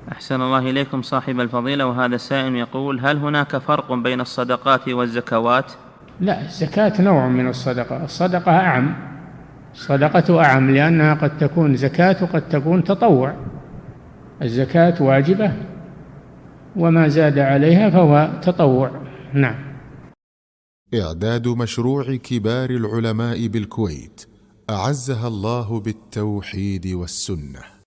أحسن الله إليكم صاحب الفضيلة. وهذا السائل يقول: هل هناك فرق بين الصدقات والزكوات؟ لا، الزكاة نوع من الصدقة، الصدقة أعم، الصدقة أعم لأنها قد تكون زكاة وقد تكون تطوع. الزكاة واجبة وما زاد عليها فهو تطوع. نعم. إعداد مشروع كبار العلماء بالكويت أعزها الله بالتوحيد والسنة.